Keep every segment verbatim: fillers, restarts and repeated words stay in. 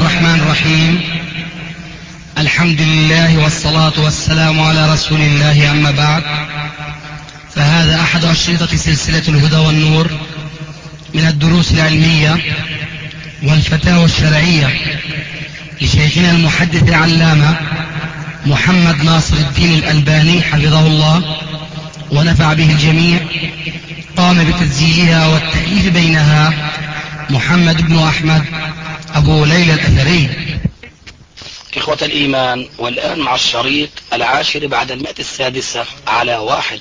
الرحمن الرحيم. الحمد لله والصلاة والسلام على رسول الله، أما بعد، فهذا أحد أشرطة سلسلة الهدى والنور من الدروس العلمية والفتاوى الشرعية لشيخنا المحدث العلامة محمد ناصر الدين الألباني حفظه الله ونفع به الجميع. قام بتسجيلها والتأليف بينها محمد بن أحمد أبو ليلى الأثري. إخوة الإيمان، والآن مع الشريط العاشر بعد المئة السادسة على واحد.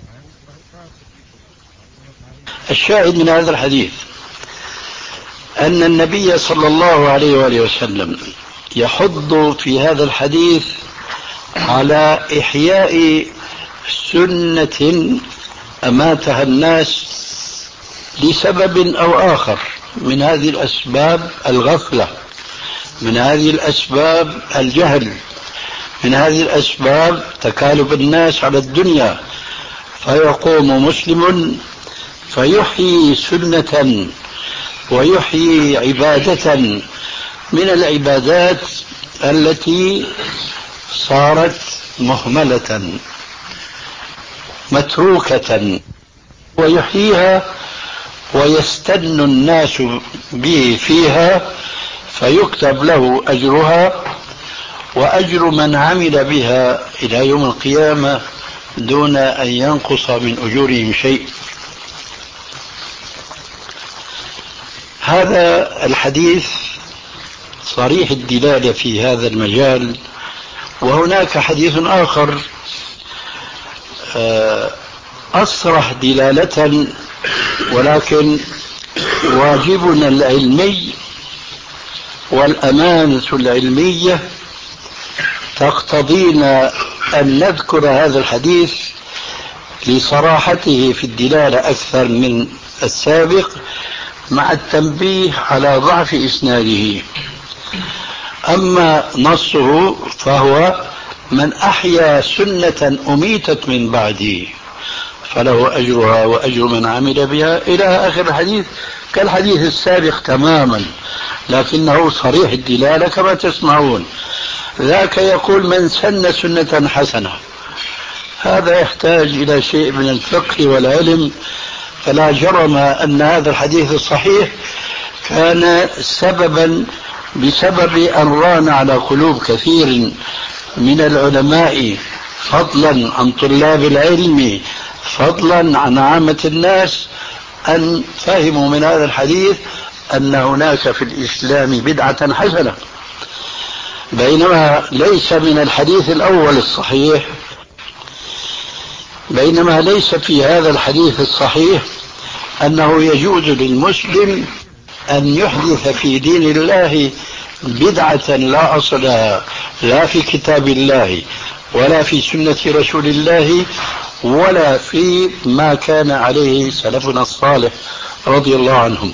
الشاهد من هذا الحديث أن النبي صلى الله عليه وآله وسلم يحض في هذا الحديث على إحياء سنة أماتها الناس لسبب أو آخر، من هذه الأسباب الغفلة، من هذه الأسباب الجهل، من هذه الأسباب تكالب الناس على الدنيا، فيقوم مسلم فيحيي سنة ويحيي عبادة من العبادات التي صارت مهملة متروكة، ويحييها ويستن الناس به فيها، فيكتب له أجرها وأجر من عمل بها إلى يوم القيامة دون أن ينقص من أجورهم شيء. هذا الحديث صريح الدلالة في هذا المجال. وهناك حديث آخر أصرح دلالة، ولكن واجبنا العلمي والأمانة العلمية تقتضينا أن نذكر هذا الحديث لصراحته في الدلالة أكثر من السابق، مع التنبيه على ضعف إسناده. أما نصه فهو: من أحيا سنة أميتت من بعده فله أجرها وأجر من عمل بها، إلى آخر الحديث، كالحديث السابق تماما، لكنه صريح الدلالة كما تسمعون. ذاك يقول: من سن سنة حسنة. هذا يحتاج إلى شيء من الفقه والعلم، فلا جرم أن هذا الحديث الصحيح كان سببا بسبب أن ران على قلوب كثير من العلماء، فضلا عن طلاب العلم، فضلا عن عامة الناس، أن فهموا من هذا الحديث أن هناك في الإسلام بدعة حسنة، بينما ليس من الحديث الأول الصحيح بينما ليس في هذا الحديث الصحيح أنه يجوز للمسلم أن يحدث في دين الله بدعة لا أصل لها، لا في كتاب الله ولا في سنة رسول الله ولا في ما كان عليه سلفنا الصالح رضي الله عنهم.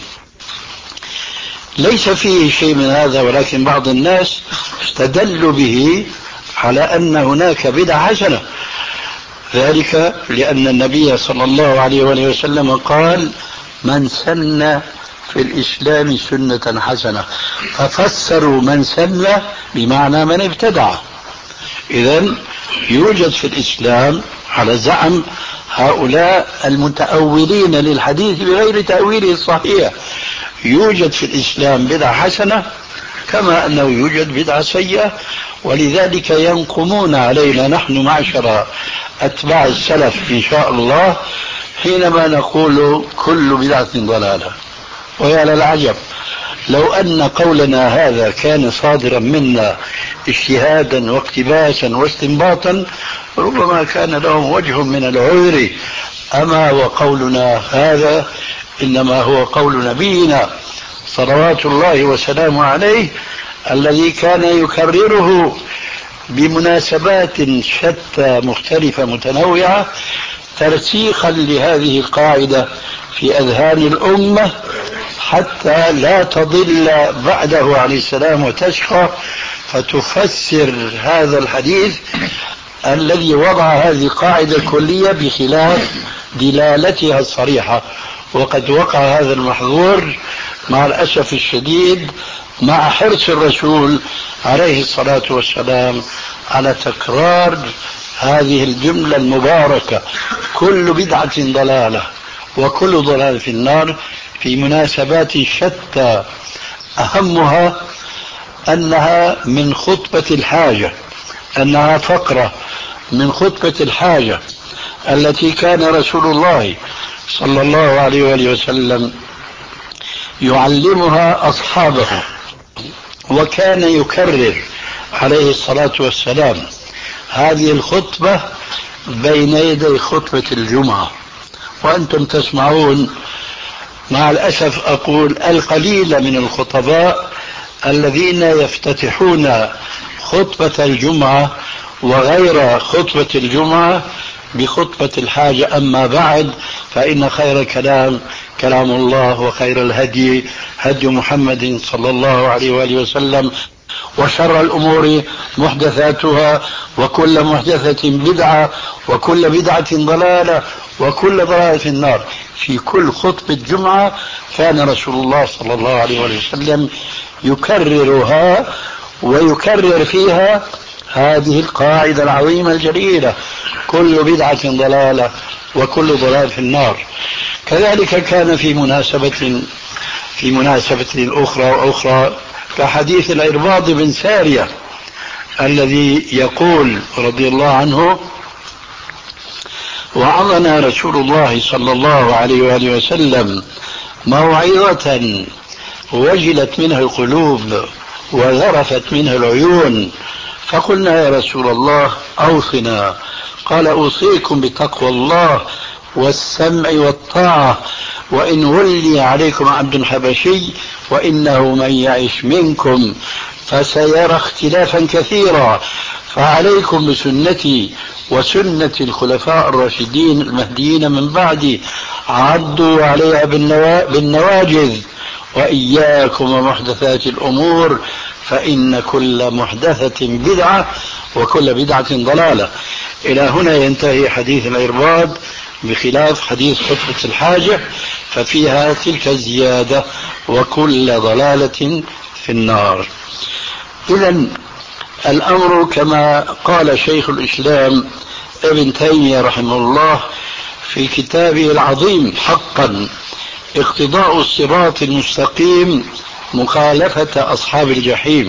ليس فيه شيء من هذا، ولكن بعض الناس استدلوا به على أن هناك بدعة حسنة، ذلك لأن النبي صلى الله عليه وآله وسلم قال: من سن في الإسلام سنة حسنة، ففسروا من سن بمعنى من ابتدع. إذن يوجد في الإسلام على زعم هؤلاء المتأولين للحديث بغير تأويله الصحيح، يوجد في الإسلام بدعة حسنة كما أنه يوجد بدعة سيئة، ولذلك ينقمون علينا نحن معشر أتباع السلف إن شاء الله حينما نقول كل بدعة ضلالة. ويا للعجب، لو أن قولنا هذا كان صادرا منا اجتهادا واقتباسا واستنباطا ربما كان لهم وجه من العذر، أما وقولنا هذا إنما هو قول نبينا صلوات الله وسلامه عليه، الذي كان يكرره بمناسبات شتى مختلفة متنوعة ترسيخا لهذه القاعدة في أذهان الأمة، حتى لا تضل بعده عليه السلام وتشقى، فتفسر هذا الحديث الذي وضع هذه القاعدة الكلية بخلاف دلالتها الصريحة. وقد وقع هذا المحظور مع الأسف الشديد مع حرص الرسول عليه الصلاة والسلام على تكرار هذه الجملة المباركة: كل بدعة ضلالة وكل ضلال في النار، في مناسبات شتى، أهمها أنها من خطبة الحاجة، أنها فقرة من خطبة الحاجة التي كان رسول الله صلى الله عليه وآله وسلم يعلمها أصحابه، وكان يكرر عليه الصلاة والسلام هذه الخطبة بين يدي خطبة الجمعة. وأنتم تسمعون مع الأسف أقول القليل من الخطباء الذين يفتتحون خطبة الجمعة وغير خطبة الجمعة بخطبة الحاجة: أما بعد فإن خير الكلام كلام الله، وخير الهدي هدي محمد صلى الله عليه وآله وسلم، وشر الأمور محدثاتها، وكل محدثة بدعة، وكل بدعة ضلالة، وكل ضلالة في النار. في كل خطبة جمعة كان رسول الله صلى الله عليه وآله وسلم يكررها ويكرر فيها هذه القاعدة العظيمة الجليلة: كل بدعة ضلالة وكل ضلال في النار. كذلك كان في مناسبة في مناسبة أخرى وأخرى كحديث العرباض بن سارية الذي يقول رضي الله عنه: وعظنا رسول الله صلى الله عليه وآله وسلم موعظة وجلت منها القلوب وذرفت منها العيون، فقلنا يا رسول الله أوصنا. قال: أوصيكم بتقوى الله والسمع والطاعة، وإن ولي عليكم عبد حبشي وإنه من يعش منكم فسيرى اختلافا كثيرا، فعليكم بسنتي وسنة الخلفاء الراشدين المهديين من بعدي، عضوا عليها بالنواجذ، وإياكم ومحدثات الأمور، فإن كل محدثة بدعة وكل بدعة ضلالة. إلى هنا ينتهي حديث العرباض، بخلاف حديث خطبة الحاجة ففيها تلك الزيادة: وكل ضلالة في النار. إذن الأمر كما قال شيخ الإسلام ابن تيمية رحمه الله في كتابه العظيم حقا: اقتضاء الصراط المستقيم مخالفة أصحاب الجحيم.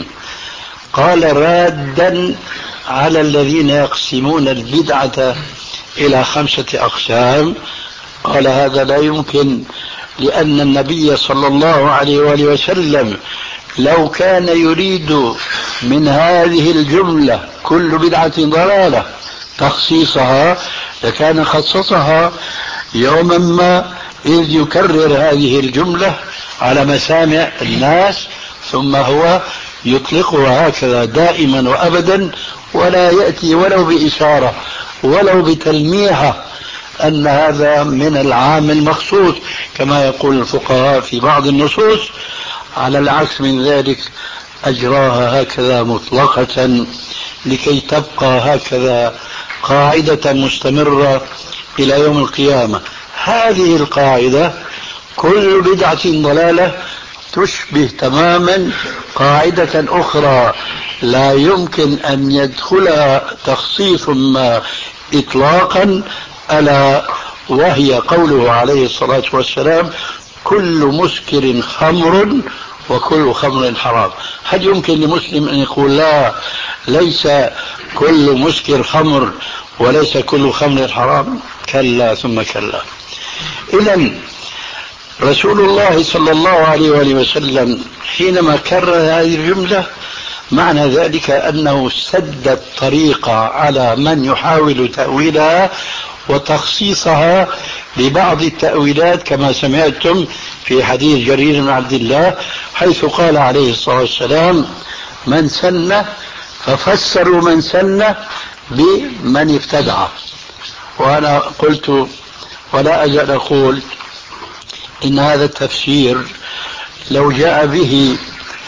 قال رادا على الذين يقسمون البدعة إلى خمسة أقسام، قال: هذا لا يمكن، لأن النبي صلى الله عليه وآله وسلم لو كان يريد من هذه الجملة كل بدعة ضلالة تخصيصها لكان خصصها يوما ما، إذ يكرر هذه الجملة على مسامع الناس ثم هو يطلقها هكذا دائما وأبدا، ولا يأتي ولو بإشارة ولو بتلميحة أن هذا من العام المخصوص كما يقول الفقهاء في بعض النصوص. على العكس من ذلك أجراها هكذا مطلقة لكي تبقى هكذا قاعدة مستمرة إلى يوم القيامة. هذه القاعدة كل بدعة ضلالة تشبه تماما قاعدة أخرى لا يمكن أن يدخلها تخصيص ما إطلاقا، ألا وهي قوله عليه الصلاة والسلام: كل مسكر خمر وكل خمر حرام. هل يمكن لمسلم أن يقول لا، ليس كل مسكر خمر وليس كل خمر حرام؟ كلا ثم كلا. إذن رسول الله صلى الله عليه وآله وسلم حينما كرر هذه الجملة معنى ذلك أنه سد الطريق على من يحاول تأويلها وتخصيصها ببعض التأويلات، كما سمعتم في حديث جرير بن عبد الله حيث قال عليه الصلاة والسلام: من سن، ففسروا من سن بمن ابتدع. وأنا قلت ولا أزال أقول إن هذا التفسير لو جاء به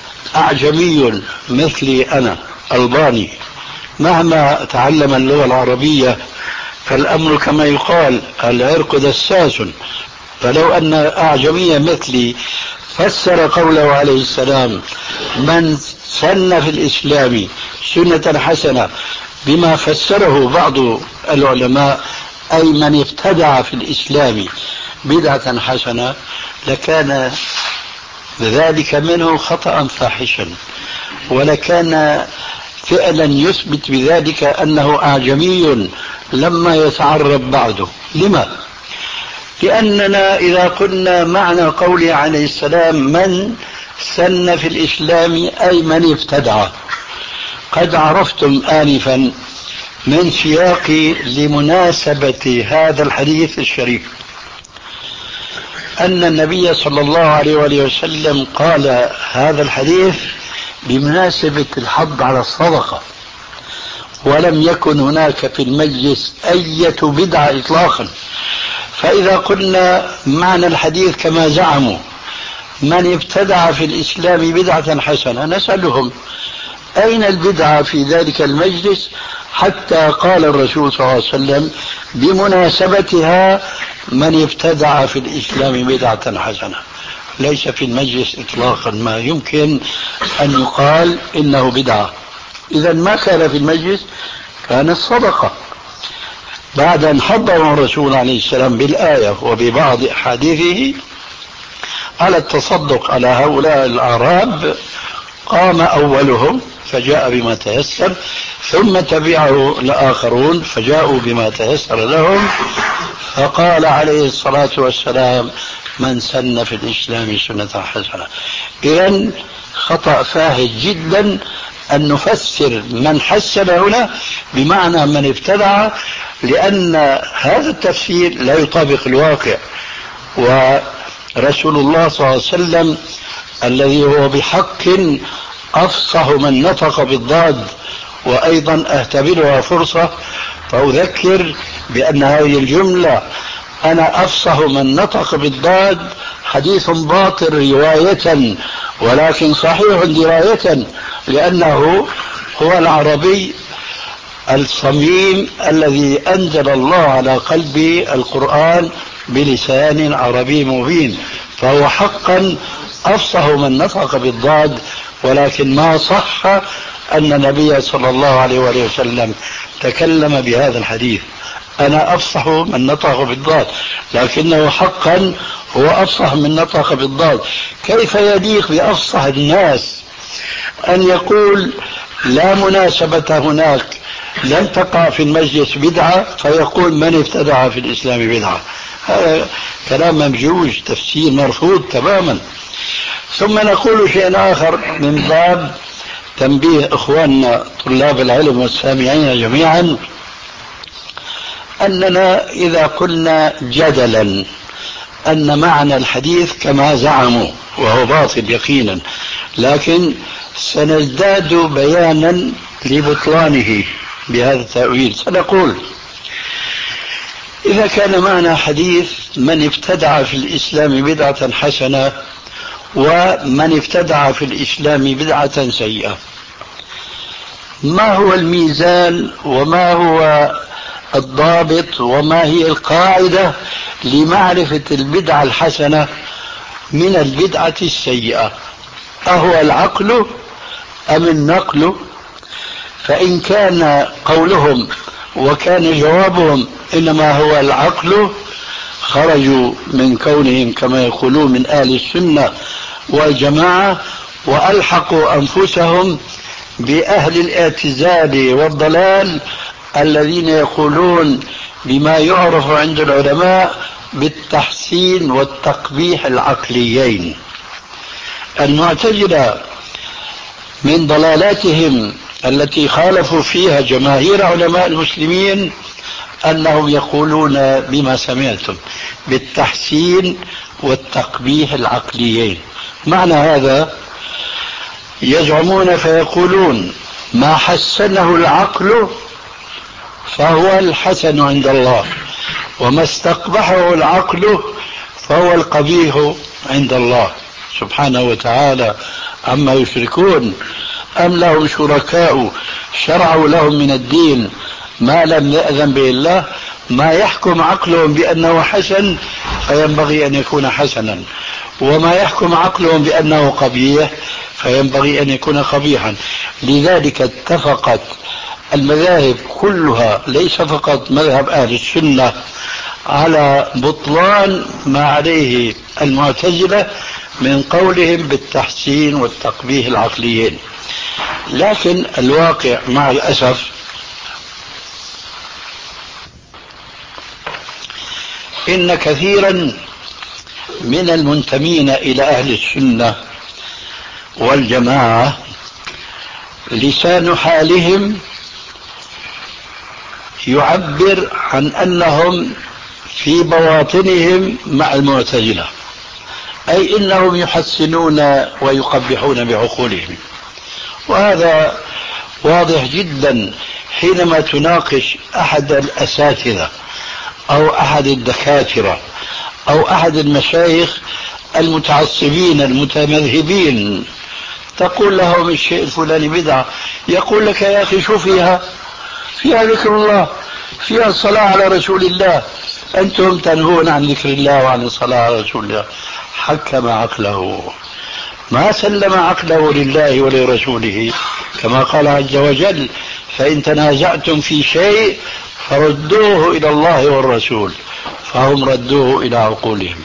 أعجمي مثلي أنا ألباني مهما تعلم اللغة العربية فالأمر كما يقال العرق دساس، فلو أن أعجمي مثلي فسر قوله عليه السلام من سن في الإسلام سنة حسنة بما فسره بعض العلماء أي من ابتدع في الإسلام بدعة حسنة، لكان ذلك منه خطأ فاحشا، ولكان فعلا يثبت بذلك أنه أعجمي لما يتعرب بعده. لما؟ لأننا إذا قلنا معنى قوله عليه السلام من سن في الإسلام أي من ابتدع، قد عرفتم آنفا من سياق لمناسبة هذا الحديث الشريف أن النبي صلى الله عليه وآله وسلم قال هذا الحديث بمناسبة الحض على الصدقة، ولم يكن هناك في المجلس أية بدعة إطلاقا. فإذا قلنا معنى الحديث كما زعموا من ابتدع في الإسلام بدعة حسنة، نسألهم أين البدعة في ذلك المجلس حتى قال الرسول صلى الله عليه وسلم بمناسبتها من ابتدع في الإسلام بدعة حسنة؟ ليس في المجلس إطلاقا ما يمكن أن يقال إنه بدعة. إذا ما كان في المجلس كان الصدقة بعد أن حضر الرسول عليه السلام بالآية وببعض أحاديثه على التصدق على هؤلاء الأعراب، قام أولهم فجاء بما تيسر، ثم تبعه الآخرون فجاءوا بما تيسر لهم، فقال عليه الصلاة والسلام من سن في الإسلام سنة حسنة. إذن خطأ فاحش جدا أن نفسر من حسن هنا بمعنى من ابتدع، لأن هذا التفسير لا يطابق الواقع. ورسول الله صلى الله عليه وسلم الذي هو بحق أفصح من نطق بالضاد، وأيضا أهتبرها فرصة فأذكر بأن هذه الجملة أنا أفصح من نطق بالضاد حديث باطل رواية ولكن صحيح دراية، لأنه هو العربي الصميم الذي أنزل الله على قلبي القرآن بلسان عربي مبين، فهو حقا أفصح من نطق بالضاد. ولكن ما صح أن النبي صلى الله عليه وآله وسلم تكلم بهذا الحديث أنا أفصح من نطق بالضاد، لكنه حقا هو أفصح من نطق بالضاد. كيف يليق بأفصح الناس أن يقول لا مناسبة هناك، لم تقع في المجلس بدعة، فيقول من ابتدع في الإسلام بدعة؟ هذا كلام ممجوج، تفسير مرفوض تماما. ثم نقول شيء آخر من باب تنبيه إخواننا طلاب العلم والسامعين جميعا، أننا إذا قلنا جدلا أن معنى الحديث كما زعموا وهو باطل يقينا، لكن سنزداد بيانا لبطلانه بهذا التأويل. سنقول إذا كان معنى حديث من ابتدع في الإسلام بدعة حسنة ومن ابتدع في الإسلام بدعة سيئة، ما هو الميزان وما هو الضابط وما هي القاعدة لمعرفة البدعة الحسنة من البدعة السيئة؟ أهو العقل أم النقل؟ فإن كان قولهم وكان جوابهم إنما هو العقل، خرجوا من كونهم كما يقولون من أهل السنة والجماعة وألحقوا أنفسهم بأهل الاعتزال والضلال الذين يقولون بما يعرف عند العلماء بالتحسين والتقبيح العقليين. المعتزلة من ضلالاتهم التي خالفوا فيها جماهير علماء المسلمين أنهم يقولون بما سمعتم بالتحسين والتقبيح العقليين. معنى هذا يزعمون فيقولون ما حسنه العقل فهو الحسن عند الله، وما استقبحه العقل فهو القبيح عند الله سبحانه وتعالى عما يشركون. أم لهم شركاء شرعوا لهم من الدين ما لم يأذن به الله، ما يحكم عقلهم بأنه حسن فينبغي أن يكون حسنا، وما يحكم عقلهم بأنه قبيح فينبغي أن يكون قبيحا. لذلك اتفقت المذاهب كلها، ليس فقط مذهب أهل السنة، على بطلان ما عليه المعتزلة من قولهم بالتحسين والتقبيح العقليين. لكن الواقع مع الأسف إن كثيرا من المنتمين إلى أهل السنة والجماعة لسان حالهم يعبر عن أنهم في بواطنهم مع المعتزلة، أي إنهم يحسنون ويقبحون بعقولهم. وهذا واضح جدا حينما تناقش أحد الأساتذة أو أحد الدكاترة أو أحد المشايخ المتعصبين المتمذهبين، تقول لهم الشيء الفلاني بدعة، يقول لك يا أخي شو فيها؟ فيها ذكر الله، فيها الصلاة على رسول الله، أنتم تنهون عن ذكر الله وعن الصلاة على رسول الله. حكم عقله، ما سلم عقله لله ولرسوله، كما قال عز وجل: فإن تنازعتم في شيء فردوه إلى الله والرسول، فهم ردوه إلى عقولهم.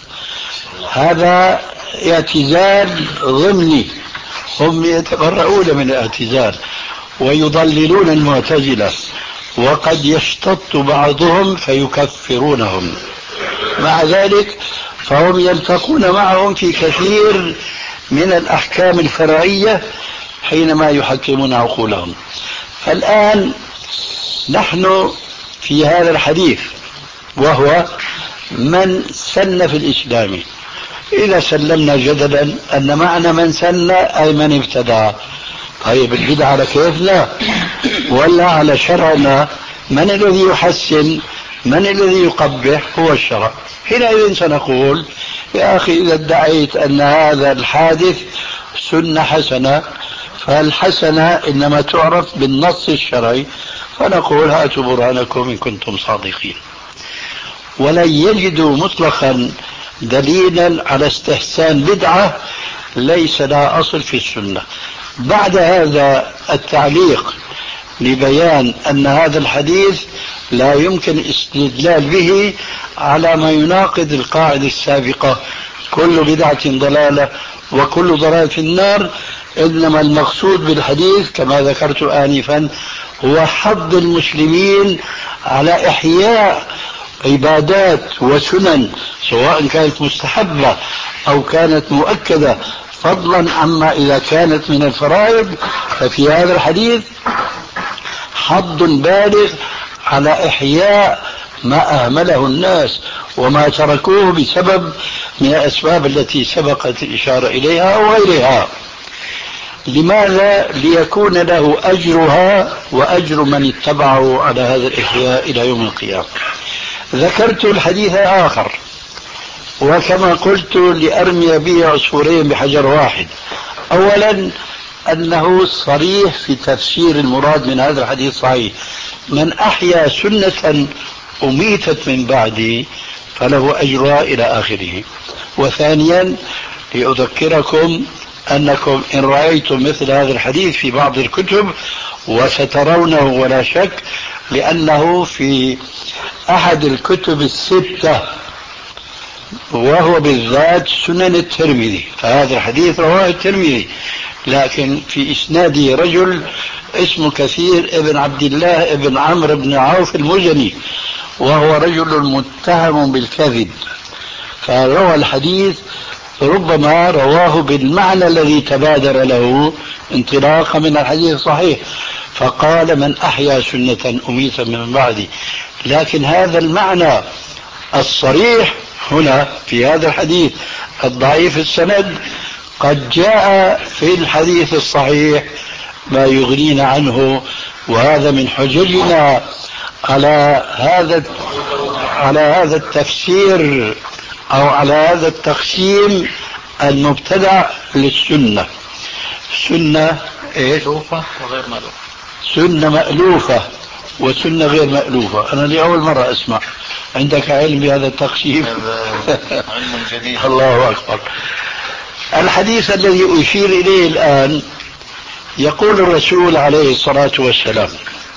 هذا اعتزال ضمني، هم يتبرؤون من الاعتزال ويضللون المعتزلة، وقد يشتط بعضهم فيكفرونهم. مع ذلك فهم يلتقون معهم في كثير من الأحكام الفرعية حينما يحكمون عقولهم. فالآن نحن في هذا الحديث، وهو من سن في الإسلام، إذا سلمنا جدلا أن معنى من سن أي من ابتدع، طيب البدعة على كيف؟ لا، ولا على شرعنا. من الذي يحسن؟ من الذي يقبح؟ هو الشرع. حينئذ سنقول: يا أخي إذا ادعيت أن هذا الحادث سنة حسنة، فالحسنة إنما تعرف بالنص الشرعي، فنقول: هاتوا برهانكم إن كنتم صادقين. ولن يجدوا مطلقا دليلا على استحسان بدعة ليس لها أصل في السنة. بعد هذا التعليق لبيان أن هذا الحديث لا يمكن الاستدلال به على ما يناقض القاعدة السابقة: كل بدعة ضلالة وكل ضلال في النار، إنما المقصود بالحديث كما ذكرت آنفا هو حض المسلمين على إحياء عبادات وسنن، سواء كانت مستحبة أو كانت مؤكدة، فضلا عما إذا كانت من الفرائض. ففي هذا الحديث حض بالغ على إحياء ما أهمله الناس وما تركوه بسبب من الأسباب التي سبقت الإشارة إليها أو غيرها. لماذا؟ ليكون له أجرها وأجر من اتبعه على هذا الإحياء إلى يوم القيامة. ذكرت الحديث آخر، وكما قلت لأرمي به عصفورين بحجر واحد. أولا أنه صريح في تفسير المراد من هذا الحديث صحيح: من أحيا سنة أميتت من بعدي فله أجرها إلى آخره. وثانيا لأذكركم أنكم إن رأيتم مثل هذا الحديث في بعض الكتب، وسترونه ولا شك، لأنه في أحد الكتب الستة وهو بالذات سنن الترمذي، فهذا الحديث رواه الترمذي، لكن في إسناده رجل اسمه كثير ابن عبد الله ابن عمرو بن عوف المزني، وهو رجل متهم بالكذب، فروى الحديث ربما رواه بالمعنى الذي تبادر له انطلاقا من الحديث الصحيح، فقال: من أحيا سنة أميتا من بعدي. لكن هذا المعنى الصريح هنا في هذا الحديث الضعيف السند قد جاء في الحديث الصحيح ما يغنينا عنه، وهذا من حججنا على هذا على هذا التفسير أو على هذا التقسيم المبتدع للسنة. سنة إيه؟ مألوفة وغير مألوفة. سنة مألوفة وسنة غير مألوفة. أنا لأول مرة أسمع. عندك علم بهذا التقسيم؟ علم جديد. الله أكبر. الحديث الذي أشير إليه الآن يقول الرسول عليه الصلاة والسلام: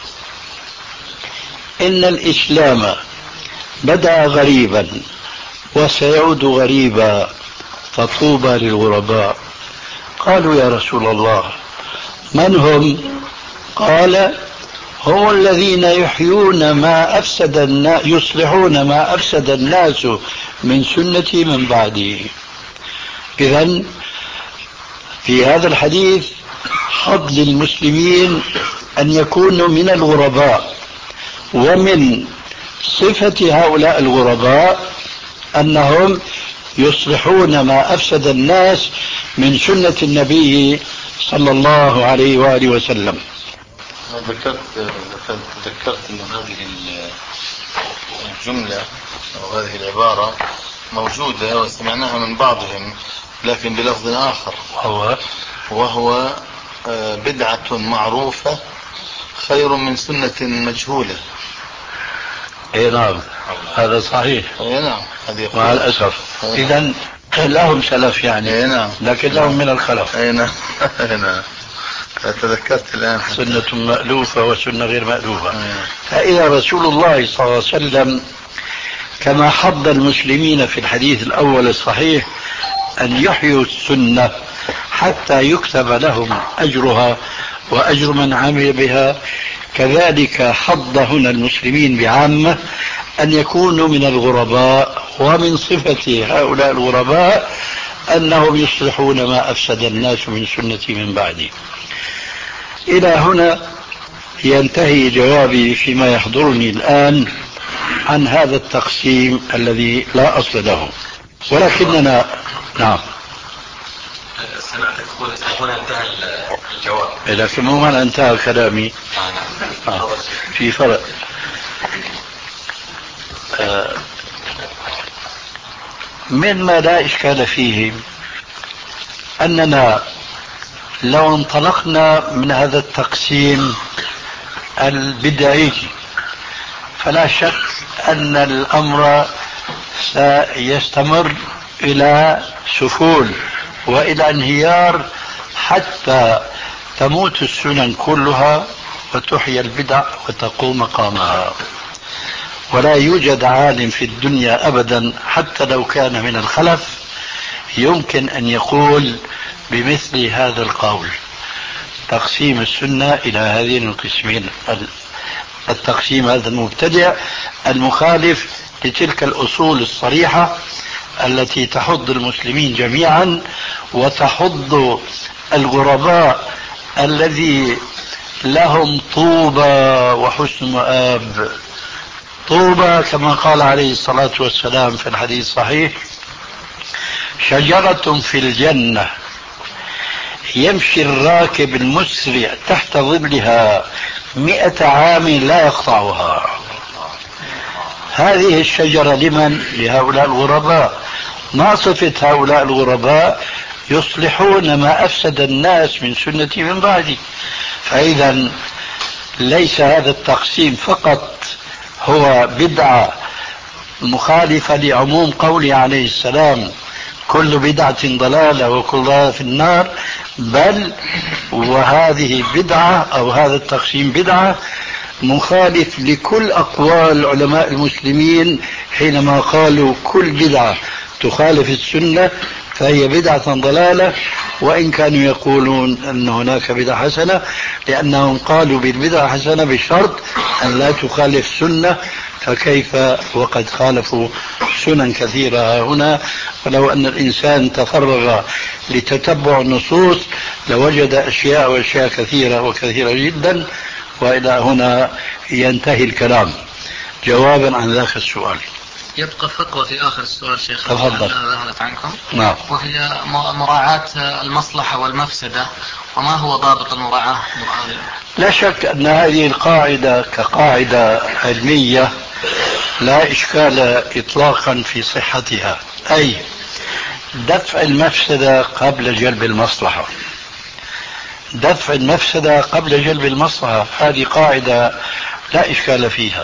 إن الإسلام بدأ غريبا وسيعود غريبا فطوبى للغرباء. قالوا: يا رسول الله من هم؟ قال: هم الذين يحيون ما أفسد الناس، يصلحون ما أفسد الناس من سنتي من بعدي. إذن في هذا الحديث حظ للمسلمين أن يكونوا من الغرباء، ومن صفة هؤلاء الغرباء أنهم يصلحون ما أفسد الناس من سنة النبي صلى الله عليه وآله وسلم. ذكرت ذكرت أن هذه الجملة أو هذه العبارة موجودة وسمعناها من بعضهم لكن بلفظ آخر، وهو وهو بدعة معروفة خير من سنة مجهولة. اي نعم، هذا صحيح. اي نعم، هذه مع الأسف. إذن لهم سلف يعني. اي نعم، لكن لهم من الخلف. اي نعم. اي نعم، تذكرت الآن. سنة مألوفة وسنة غير مألوفة. فإذا رسول الله صلى الله عليه وسلم كما حض المسلمين في الحديث الأول الصحيح أن يحيوا السنة حتى يكتب لهم أجرها وأجر من عمل بها، كذلك حض هنا المسلمين بعامة أن يكونوا من الغرباء، ومن صفة هؤلاء الغرباء أنهم يصلحون ما أفسد الناس من سنتي من بعدي. إلى هنا ينتهي جوابي فيما يحضرني الآن عن هذا التقسيم الذي لا أصل له، ولكننا نعم سمعت تقول هنا انتهى الجواب، لكن مو معنى انتهى كلامي. آه. في فرق. آه. مما لا إشكال فيه أننا لو انطلقنا من هذا التقسيم البدعي فلا شك أن الأمر سيستمر إلى سفول وإلى انهيار حتى تموت السنن كلها وتحيا البدع وتقوم مقامها. ولا يوجد عالم في الدنيا أبدا حتى لو كان من الخلف يمكن أن يقول بمثل هذا القول: تقسيم السنة إلى هذين القسمين، التقسيم هذا المبتدع المخالف لتلك الأصول الصريحة التي تحض المسلمين جميعا وتحض الغرباء الذي لهم طوبى وحسن مآب. طوبى كما قال عليه الصلاة والسلام في الحديث الصحيح: شجرة في الجنة يمشي الراكب المسرع تحت ظلها مئة عام لا يقطعها. هذه الشجرة لمن؟ لهؤلاء الغرباء. ما صفة هؤلاء الغرباء؟ يصلحون ما أفسد الناس من سنتي من بعدي. فإذا ليس هذا التقسيم فقط هو بدعة مخالفة لعموم قوله عليه السلام: كل بدعة ضلالة وكل ضلالة في النار، بل وهذه بدعة أو هذا التقسيم بدعة مخالف لكل أقوال علماء المسلمين حينما قالوا كل بدعة تخالف السنة فهي بدعة ضلالة، وإن كانوا يقولون أن هناك بدعة حسنة، لأنهم قالوا بالبدعة حسنة بشرط أن لا تخالف سنة، فكيف وقد خالفوا سنن كثيرة هنا. ولو أن الإنسان تفرغ لتتبع النصوص لوجد أشياء وأشياء كثيرة وكثيرة جدا. وإلى هنا ينتهي الكلام جوابا عن ذاك السؤال. يبقى فقرة في آخر السؤال شيخ تفضل. ذهلت عنكم. نعم. وهي مراعاة المصلحة والمفسدة، وما هو ضابط المراعاة؟ لا شك أن هذه القاعدة كقاعدة علمية لا إشكال إطلاقا في صحتها، أي دفع المفسدة قبل جلب المصلحة. دفع المفسدة قبل جلب المصلحة هذه قاعدة لا إشكال فيها.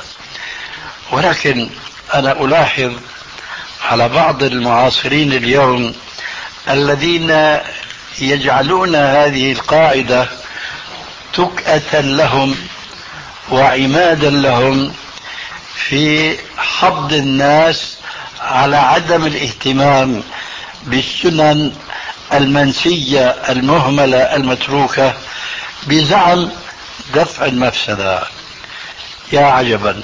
ولكن أنا ألاحظ على بعض المعاصرين اليوم الذين يجعلون هذه القاعدة تكأة لهم وعمادا لهم في حض الناس على عدم الاهتمام بالسنن المنسية المهملة المتروكة بزعم دفع المفسدة. يا عجبا،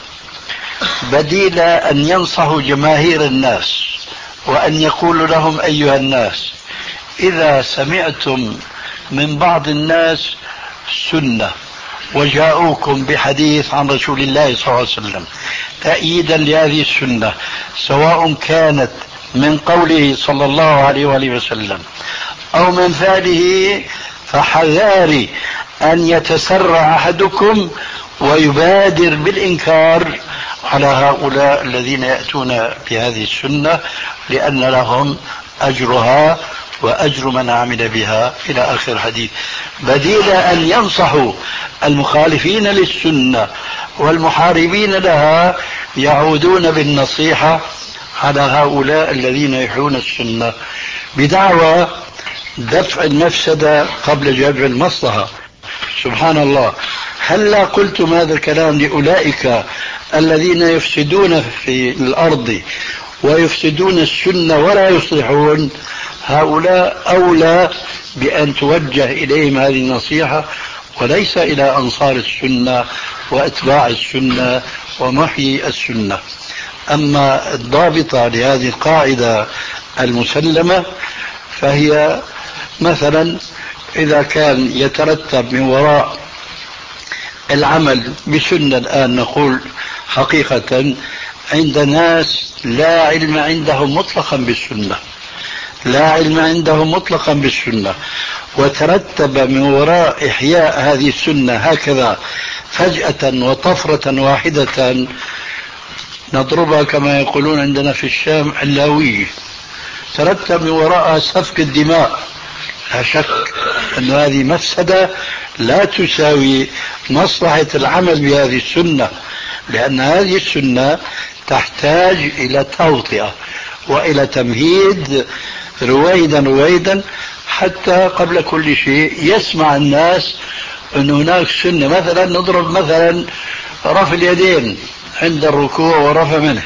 بديل أن ينصحوا جماهير الناس وأن يقولوا لهم أيها الناس إذا سمعتم من بعض الناس سنة وجاءوكم بحديث عن رسول الله صلى الله عليه وسلم تأييدا لهذه السنة، سواء كانت من قوله صلى الله عليه وآله وسلم أو من فعله، فحذاري أن يتسرع أحدكم ويبادر بالإنكار على هؤلاء الذين يأتون بهذه السنة، لأن لهم أجرها وأجر من عمل بها إلى آخر الحديث. بديل أن ينصحوا المخالفين للسنة والمحاربين لها، يعودون بالنصيحة على هؤلاء الذين يحيون السنة بدعوى دفع المفسدة قبل جلب المصلحة. سبحان الله، هلا قلتم هذا الكلام لأولئك الذين يفسدون في الأرض ويفسدون السنة ولا يصلحون، هؤلاء أولى بأن توجه إليهم هذه النصيحة وليس إلى أنصار السنة وأتباع السنة ومحيي السنة. أما الضابطة لهذه القاعدة المسلمة فهي مثلا إذا كان يترتب من وراء العمل بسنة، الآن نقول حقيقة عند ناس لا علم عندهم مطلقا بالسنة، لا علم عندهم مطلقا بالسنة، وترتب من وراء إحياء هذه السنة هكذا فجأة وطفرة واحدة نضربها كما يقولون عندنا في الشام علاوية، ترتب من وراءها سفك الدماء، لا شك أن هذه مفسدة لا تساوي مصلحة العمل بهذه السنة، لأن هذه السنة تحتاج إلى توطئة وإلى تمهيد رويدا رويدا حتى قبل كل شيء يسمع الناس أن هناك سنة. مثلا نضرب مثلا رفع اليدين عند الركوع ورفع منه،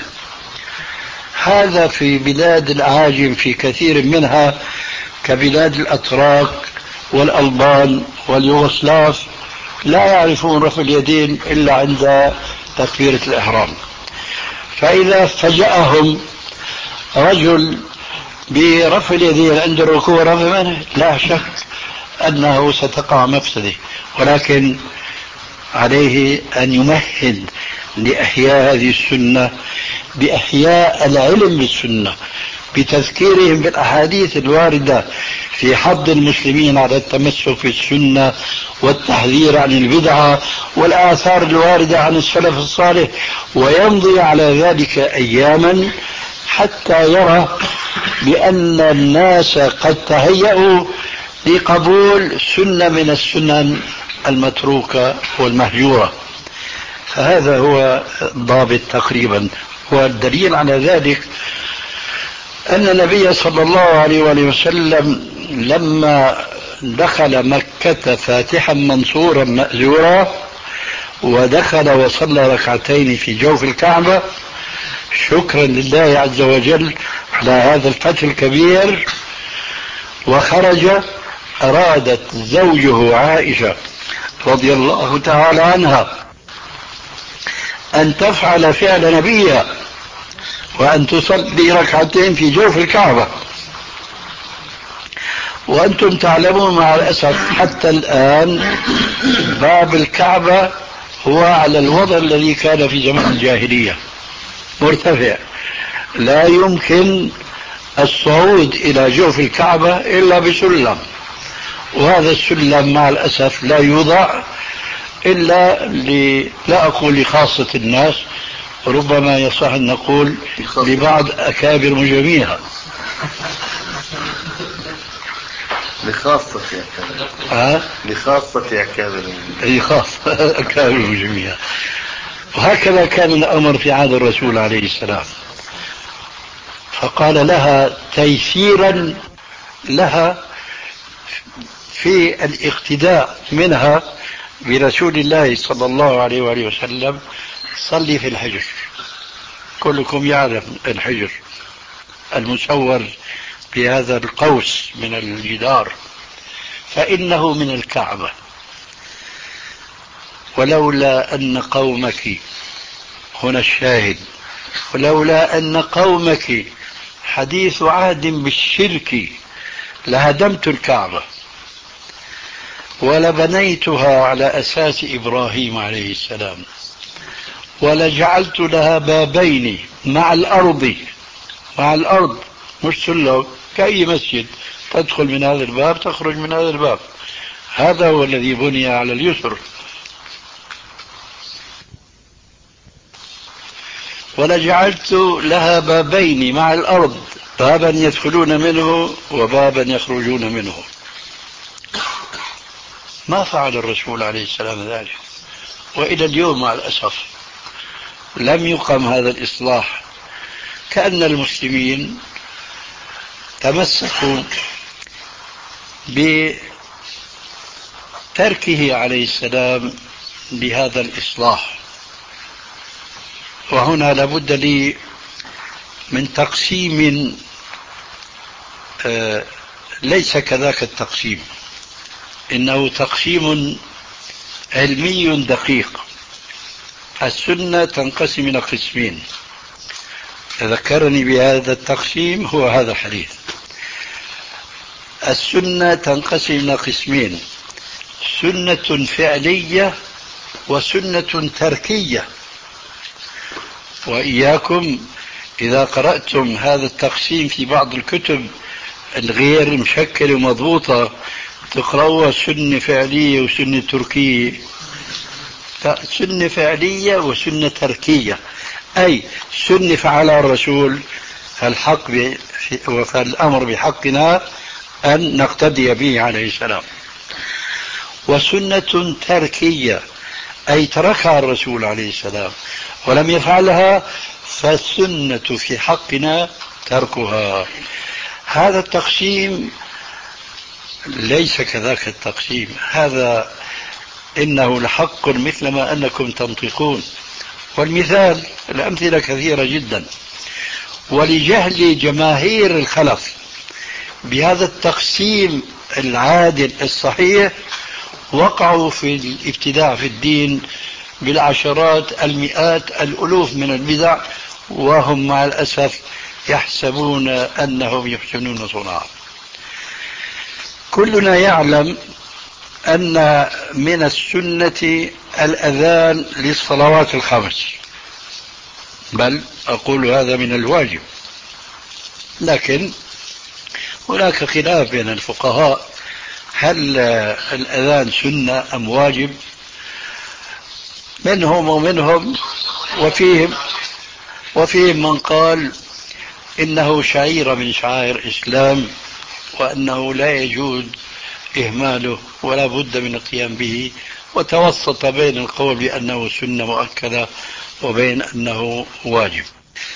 هذا في بلاد الأعاجم في كثير منها كبلاد الأتراك والألبان واليوغوسلاف لا يعرفون رفع اليدين إلا عند تكبيرة الإحرام، فإذا فجأهم رجل برفع اليدين عند الركوع ورفع منه لا شك أنه ستقع مفسدة، ولكن عليه أن يمهد لإحياء هذه السنة بإحياء العلم بالسنة، بتذكيرهم بالأحاديث الواردة في حض المسلمين على التمسك في السنة والتحذير عن البدعة والآثار الواردة عن السلف الصالح، ويمضي على ذلك أياما حتى يرى بأن الناس قد تهيأوا لقبول سنة من السنن المتروكة والمهجورة. فهذا هو الضابط تقريبا. والدليل على ذلك أن النبي صلى الله عليه وآله وسلم لما دخل مكة فاتحا منصورا مأزورا ودخل وصلى ركعتين في جوف الكعبة شكرا لله عز وجل على هذا الفتح الكبير، وخرج أرادت زوجه عائشة رضي الله تعالى عنها أن تفعل فعل نبيها وأن تصلي ركعتين في جوف الكعبة، وأنتم تعلمون مع الأسف حتى الآن باب الكعبة هو على الوضع الذي كان في زمن الجاهلية مرتفع، لا يمكن الصعود إلى جوف الكعبة إلا بسلم، وهذا السلم مع الأسف لا يوضع إلا ل... لا أقول لخاصة الناس، ربما يصح أن نقول لبعض أكابر مجرميها. لخاصة أكابر لخاصة أكابر أي خاصة أكابر مجرميها. وهكذا كان الأمر في عهد الرسول عليه السلام. فقال لها تيسيرا لها في الاقتداء منها برسول الله صلى الله عليه وآله وسلم: صلي في الحجر. كلكم يعرف الحجر المسور بهذا القوس من الجدار، فإنه من الكعبة. ولولا أن قومك، هنا الشاهد، ولولا أن قومك حديث عهد بالشرك لهدمت الكعبة ولبنيتها على أساس إبراهيم عليه السلام، ولجعلت لها بابين مع الأرض، مع الأرض مش سلم كأي مسجد، تدخل من هذا الباب تخرج من هذا الباب. هذا هو الذي بني على اليسر. ولجعلت لها بابين مع الأرض، بابا يدخلون منه وبابا يخرجون منه. ما فعل الرسول عليه السلام ذلك، وإلى اليوم مع الأسف لم يقم هذا الإصلاح. كأن المسلمين تمسكوا بتركه عليه السلام بهذا الإصلاح. وهنا لابد لي من تقسيم آه ليس كذاك التقسيم، إنه تقسيم علمي دقيق. السنة تنقسم إلى قسمين، ذكرني بهذا التقسيم هو هذا الحديث. السنة تنقسم إلى قسمين: سنة فعلية وسنة تركية. وإياكم إذا قرأتم هذا التقسيم في بعض الكتب الغير مشكلة ومضبوطة تقرأوا سنة فعلية وسنة تركية. سنة فعلية وسنة تركية، أي سنة فعلها الرسول فالحق فالأمر بحقنا أن نقتدي به عليه السلام، وسنة تركية أي تركها الرسول عليه السلام ولم يفعلها، فالسنة في حقنا تركها. هذا التقسيم ليس كذاك التقسيم، هذا إنه لحق مثلما أنكم تنطقون. والمثال الأمثلة كثيرة جدا. ولجهل جماهير الخلف بهذا التقسيم العادل الصحيح وقعوا في الابتداع في الدين بالعشرات المئات الألوف من البدع، وهم مع الأسف يحسبون أنهم يحسنون صنعا. كلنا يعلم أن من السنة الأذان للصلوات الخمس، بل أقول هذا من الواجب، لكن هناك خلاف بين الفقهاء هل الأذان سنة أم واجب. منهم ومنهم وفيهم وفيهم من قال إنه شعيرة من شعائر الإسلام وأنه لا يجوز إهماله ولا بد من القيام به، وتوسط بين القول بأنه سنة مؤكدة وبين أنه واجب.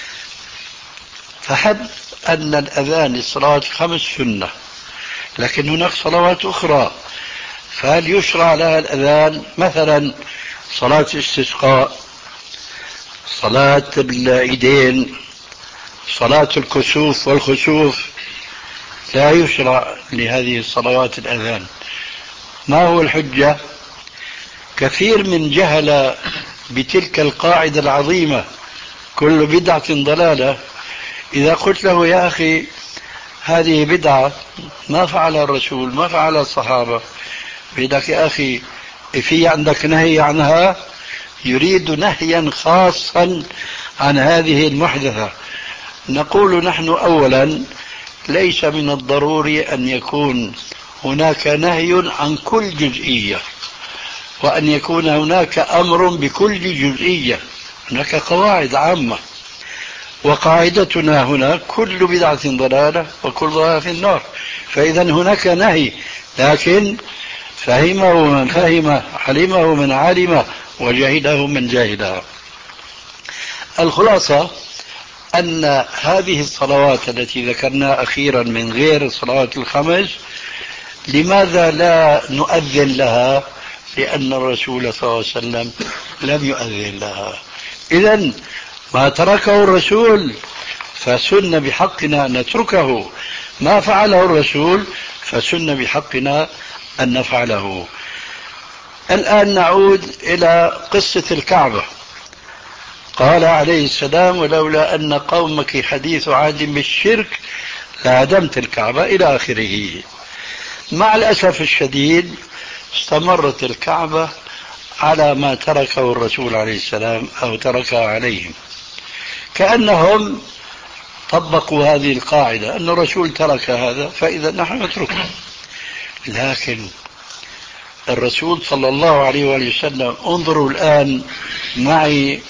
فحب أن الأذان للصلاة الخمس سنة، لكن هناك صلوات أخرى، فهل يشرع لها الأذان؟ مثلا صلاة الاستسقاء، صلاة العيدين، صلاة الكسوف والخسوف، لا يشرع لهذه الصلوات الأذان. ما هو الحجة؟ كثير من جهل بتلك القاعدة العظيمة كل بدعة ضلالة. إذا قلت له يا أخي هذه بدعة ما فعل الرسول ما فعل الصحابة، بيدك يا أخي في عندك نهي عنها، يريد نهيا خاصا عن هذه المحدثة. نقول نحن أولا ليس من الضروري أن يكون هناك نهي عن كل جزئية وأن يكون هناك أمر بكل جزئية. هناك قواعد عامة، وقاعدتنا هنا كل بدعة ضلالة وكل ضلالة في النار. فإذا هناك نهي، لكن فهمه من فهم، علمه من علم، وجهله من جاهلها. الخلاصة أن هذه الصلوات التي ذكرناها أخيرا من غير الصلوات الخمس، لماذا لا نؤذن لها؟ لأن الرسول صلى الله عليه وسلم لم يؤذن لها. إذن ما تركه الرسول فسن بحقنا أن نتركه، ما فعله الرسول فسن بحقنا أن نفعله. الآن نعود إلى قصة الكعبة. قال عليه السلام: ولولا أن قومك حديث عهد بالشرك لهدمت الكعبة، إلى آخره. مع الأسف الشديد استمرت الكعبة على ما تركه الرسول عليه السلام أو تركها عليهم، كأنهم طبقوا هذه القاعدة أن الرسول ترك هذا فإذا نحن نتركه. لكن الرسول صلى الله عليه وآله وسلم، انظروا الآن معي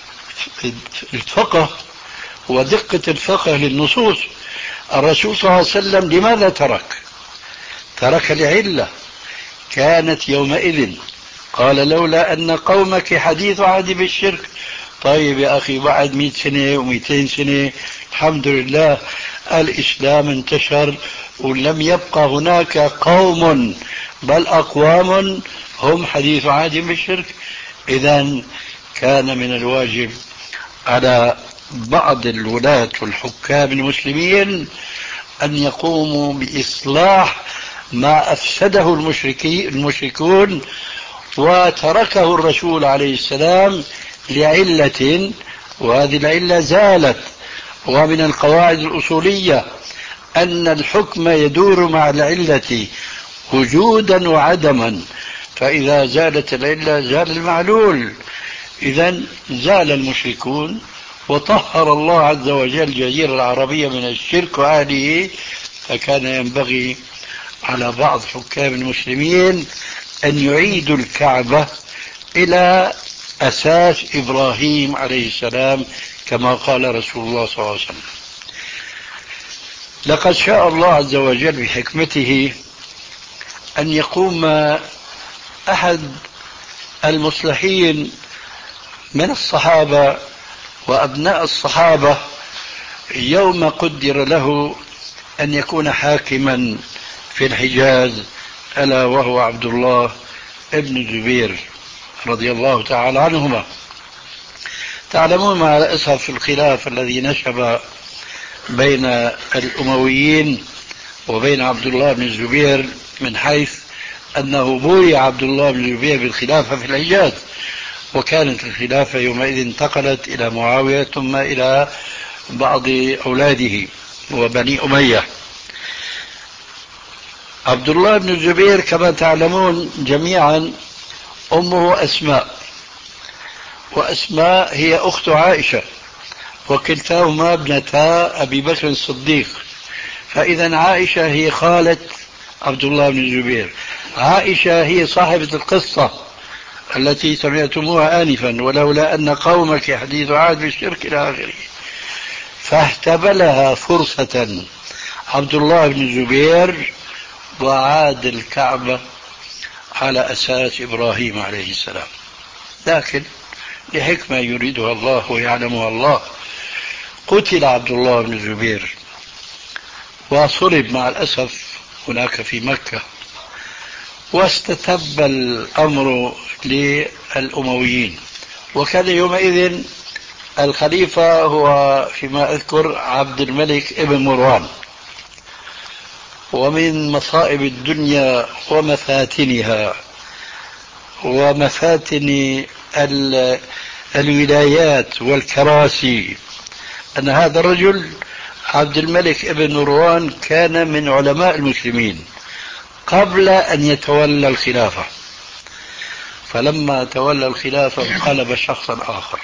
الفقه ودقة الفقه للنصوص. الرسول صلى الله عليه وسلم لماذا ترك؟ ترك لعلة كانت يومئذ. قال: لولا أن قومك حديث عهد بالشرك. طيب يا أخي، بعد مئة سنة ومئتين سنة الحمد لله الإسلام انتشر ولم يبقى هناك قوم بل أقوام هم حديث عهد بالشرك. إذن كان من الواجب على بعض الولاة والحكام المسلمين أن يقوموا بإصلاح ما أفسده المشركون وتركه الرسول عليه السلام لعلة، وهذه العلة زالت. ومن القواعد الأصولية أن الحكم يدور مع العلة وجودا وعدما، فإذا زالت العلة زال المعلول. إذن زال المشركون وطهر الله عز وجل الجزيرة العربية من الشرك وأهله، فكان ينبغي على بعض حكام المسلمين أن يعيدوا الكعبة إلى أساس إبراهيم عليه السلام كما قال رسول الله صلى الله عليه وسلم. لقد شاء الله عز وجل بحكمته أن يقوم أحد المصلحين من الصحابة وأبناء الصحابة يوم قدر له أن يكون حاكما في الحجاز، ألا وهو عبد الله ابن الزبير رضي الله تعالى عنهما. تعلمون مع الأسف الخلاف الذي نشب بين الأمويين وبين عبد الله بن الزبير، من حيث أنه بوي عبد الله بن الزبير بالخلافة في الحجاز، وكانت الخلافة يومئذ انتقلت إلى معاوية ثم إلى بعض أولاده وبني أمية. عبد الله بن الزبير كما تعلمون جميعا أمه أسماء، وأسماء هي أخت عائشة، وكلتاهما ابنتا أبي بكر الصديق، فإذا عائشة هي خالة عبد الله بن الزبير. عائشة هي صاحبة القصة التي سمعتموها آنفا: ولولا أن قومك حديث عهد بالشرك إلى آخره. فاهتبلها فرصة عبد الله بن الزبير وعاد الكعبة على أساس إبراهيم عليه السلام. لكن لحكمة يريدها الله ويعلمها الله قتل عبد الله بن الزبير وصلب مع الأسف هناك في مكة، واستتب الأمر للأمويين، وكان يومئذ الخليفة هو فيما أذكر عبد الملك ابن مروان. ومن مصائب الدنيا ومفاتنها ومفاتن الولايات والكراسي أن هذا الرجل عبد الملك ابن مروان كان من علماء المسلمين قبل أن يتولى الخلافة، فلما تولى الخلافة انقلب شخصا آخر.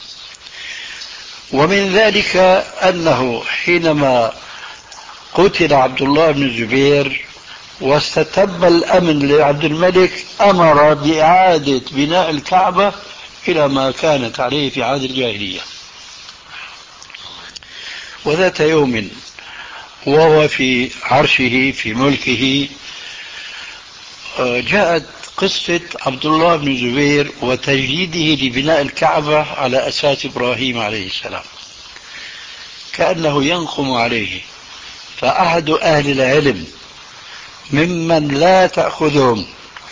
ومن ذلك أنه حينما قتل عبد الله بن الزبير واستتب الأمن لعبد الملك أمر بإعادة بناء الكعبة إلى ما كانت عليه في عهد الجاهلية. وذات يوم وهو في عرشه في ملكه جاءت قصة عبد الله بن الزبير وتجديده لبناء الكعبة على أساس إبراهيم عليه السلام، كأنه ينقم عليه. فأحد أهل العلم ممن لا تأخذهم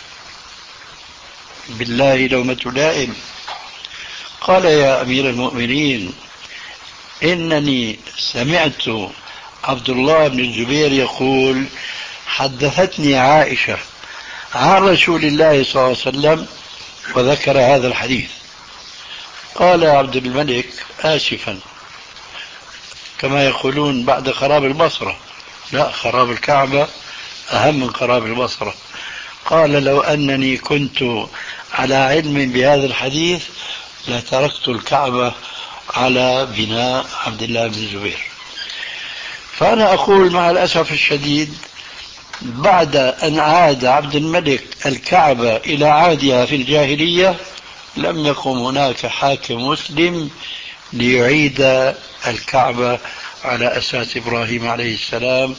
بالله لومة لائم قال: يا أمير المؤمنين، إنني سمعت عبد الله بن الزبير يقول: حدثتني عائشة عن رسول الله صلى الله عليه وسلم، وذكر هذا الحديث. قال عبد الملك آسفا، كما يقولون بعد خراب البصرة، لا، خراب الكعبة أهم من خراب البصرة. قال: لو أنني كنت على علم بهذا الحديث لتركت الكعبة على بناء عبد الله بن الزبير. فأنا أقول مع الأسف الشديد، بعد أن عاد عبد الملك الكعبة إلى عادها في الجاهلية لم يقم هناك حاكم مسلم ليعيد الكعبة على أساس إبراهيم عليه السلام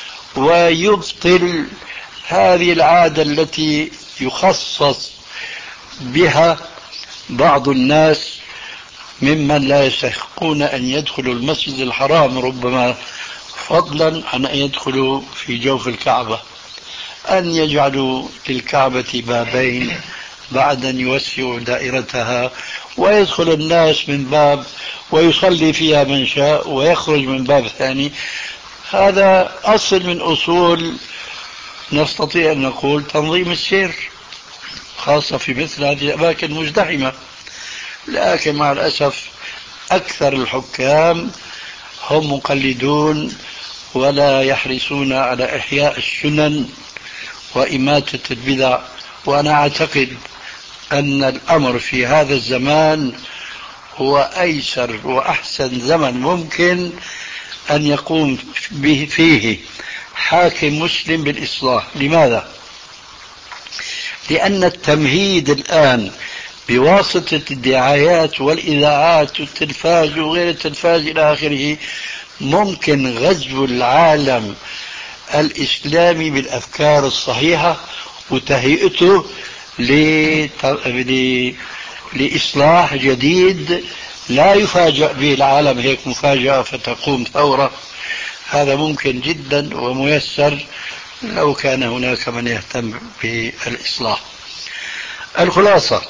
ويبطل هذه العادة التي يخصص بها بعض الناس ممن لا يستحقون أن يدخلوا المسجد الحرام، ربما فضلا عن أن يدخلوا في جوف الكعبة، أن يجعلوا للكعبة بابين بعد أن يوسعوا دائرتها، ويدخل الناس من باب ويصلي فيها من شاء ويخرج من باب ثاني. هذا أصل من أصول نستطيع أن نقول تنظيم السير، خاصة في مثل هذه الأماكن المزدحمة. لكن مع الأسف أكثر الحكام هم مقلدون ولا يحرصون على إحياء السنن وإماتة البدع. وأنا أعتقد أن الأمر في هذا الزمان هو أيسر وأحسن زمن ممكن أن يقوم به فيه حاكم مسلم بالإصلاح. لماذا؟ لأن التمهيد الآن بواسطة الدعايات والإذاعات والتلفاز وغير التلفاز إلى آخره ممكن غزو العالم الإسلامي بالأفكار الصحيحة وتهيئته لإصلاح جديد لا يفاجأ به العالم هيك مفاجأة فتقوم ثورة. هذا ممكن جدا وميسر لو كان هناك من يهتم بالإصلاح. الخلاصة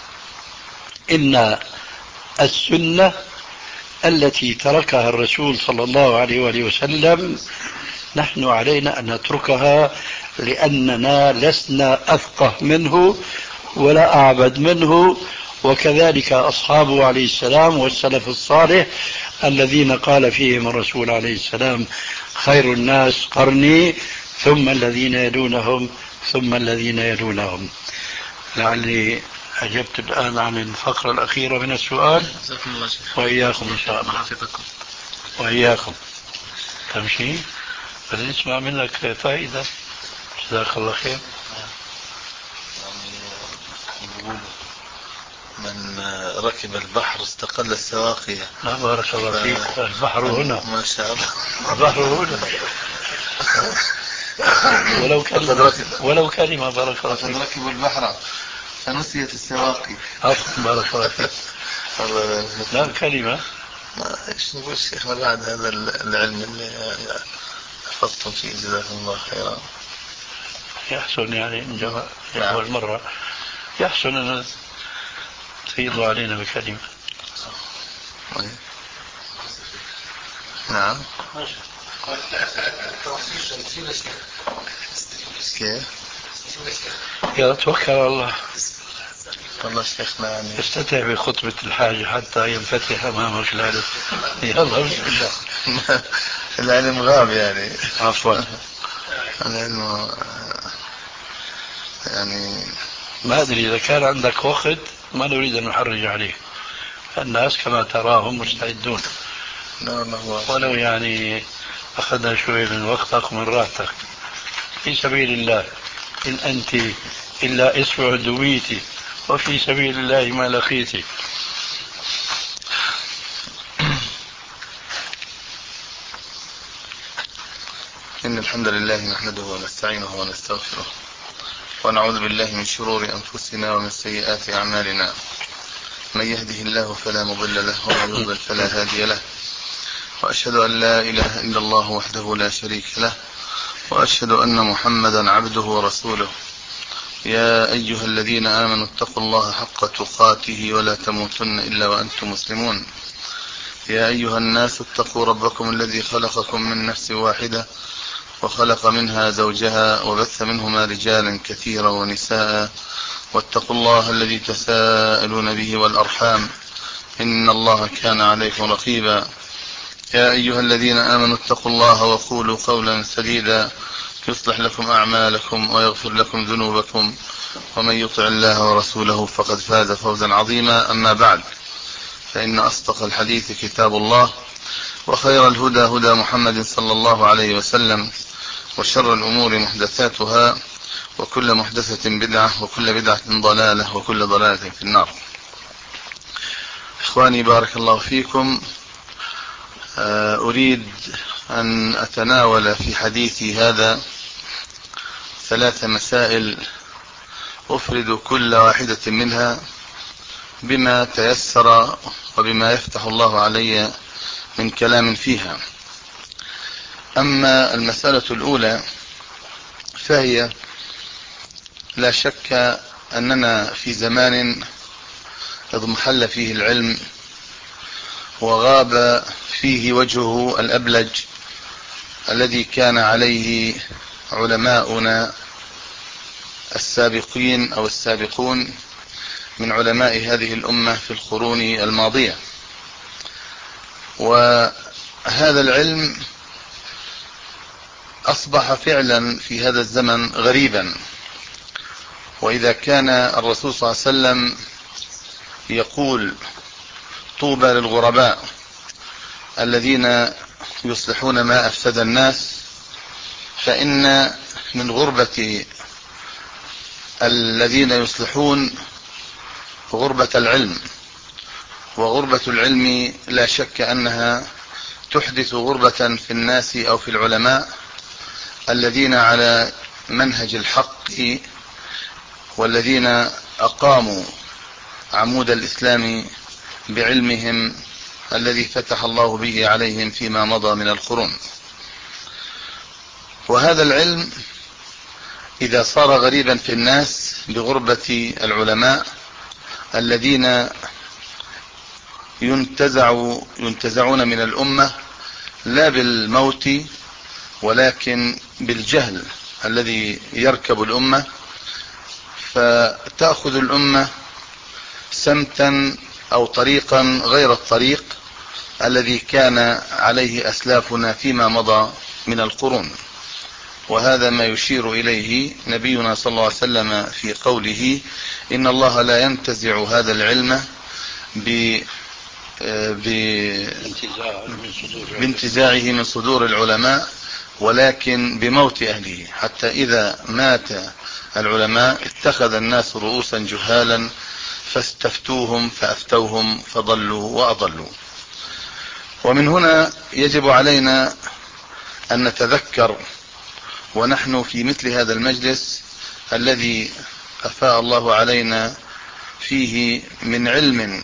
إن السنة التي تركها الرسول صلى الله عليه وآله وسلم نحن علينا أن نتركها، لأننا لسنا أفقه منه ولا أعبد منه، وكذلك أصحابه عليه السلام والسلف الصالح الذين قال فيهم الرسول عليه السلام: خير الناس قرني ثم الذين يلونهم ثم الذين يلونهم. لعلي أجبت الآن عن الفقرة الأخيرة من السؤال. وإياكم إن شاء الله. وإياكم. تمشي بدنا نسمع منك فائدة. جزاك الله خير. من ركب البحر استقل السواقية. لا بارك الله فيك. البحر هنا. ما شاء الله. البحر هنا. ولو كلمة ولو كلمة بارك الله فيك. ركب البحر فنسيت السواقي. بارك الله فيك. لا كلمة. ما ايش نقول شيخنا بعد هذا العلم اللي حفظتم فيه جزاكم الله خيرا. يحسن يعني إن أول مرة يحسن أن تفيضوا علينا بكلمة. نعم. كيف؟ يا توكل على الله. والله شيخنا يعني استمتع بخطبة الحاجة حتى ينفتح أمامك العلم. يلا بسم الله. العلم غاب يعني. عفوا. العلم يعني ما أدري إذا كان عندك وقت ما نريد أن نحرج عليك. الناس كما تراهم مستعدون. لا لا ولو يعني أخذنا شوي من وقتك ومن راحتك في سبيل الله. إن أنت إلا اسم عدويتي وفي سبيل الله ما لقيتي. إن الحمد لله نحمده ونستعينه ونستغفره ونعوذ بالله من شرور أنفسنا ومن سيئات أعمالنا. من يهده الله فلا مضل له ومن يضلل فلا هادي له. وأشهد أن لا إله إلا الله وحده لا شريك له، وأشهد أن محمدا عبده ورسوله. يا أيها الذين آمنوا اتقوا الله حق تقاته ولا تموتن إلا وأنتم مسلمون. يا أيها الناس اتقوا ربكم الذي خلقكم من نفس واحدة وخلق منها زوجها وبث منهما رجالا كثيرا ونساء، واتقوا الله الذي تساءلون به والأرحام إن الله كان عليكم رقيبا. يا أيها الذين آمنوا اتقوا الله وقولوا قولا سديدا يصلح لكم أعمالكم ويغفر لكم ذنوبكم، ومن يطع الله ورسوله فقد فاز فوزا عظيما. أما بعد، فإن أصدق الحديث كتاب الله، وخير الهدى هدى محمد صلى الله عليه وسلم، وشر الأمور محدثاتها، وكل محدثة بدعة، وكل بدعة ضلالة، وكل ضلالة في النار. إخواني بارك الله فيكم، أريد أن أتناول في حديثي هذا ثلاث مسائل أفرد كل واحدة منها بما تيسر وبما يفتح الله علي من كلام فيها. أما المسألة الأولى فهي لا شك أننا في زمان اضمحل فيه العلم وغاب فيه وجهه الأبلج الذي كان عليه علماؤنا السابقين أو السابقون من علماء هذه الأمة في القرون الماضية. وهذا العلم أصبح فعلا في هذا الزمن غريبا. وإذا كان الرسول صلى الله عليه وسلم يقول طوبى للغرباء الذين يصلحون ما أفسد الناس، فإن من غربة الذين يصلحون غربة العلم، وغربة العلم لا شك أنها تحدث غربة في الناس أو في العلماء الذين على منهج الحق والذين أقاموا عمود الإسلام بعلمهم الذي فتح الله به عليهم فيما مضى من القرون. وهذا العلم إذا صار غريبا في الناس بغربة العلماء الذين ينتزع ينتزعون من الأمة لا بالموت ولكن بالجهل الذي يركب الأمة، فتأخذ الأمة سمتا أو طريقا غير الطريق الذي كان عليه أسلافنا فيما مضى من القرون. وهذا ما يشير إليه نبينا صلى الله عليه وسلم في قوله إن الله لا ينتزع هذا العلم بانتزاعه من صدور العلماء ولكن بموت أهله، حتى إذا مات العلماء اتخذ الناس رؤوسا جهالا فاستفتوهم فأفتوهم فضلوا وأضلوا. ومن هنا يجب علينا أن نتذكر ونحن في مثل هذا المجلس الذي أفاء الله علينا فيه من علم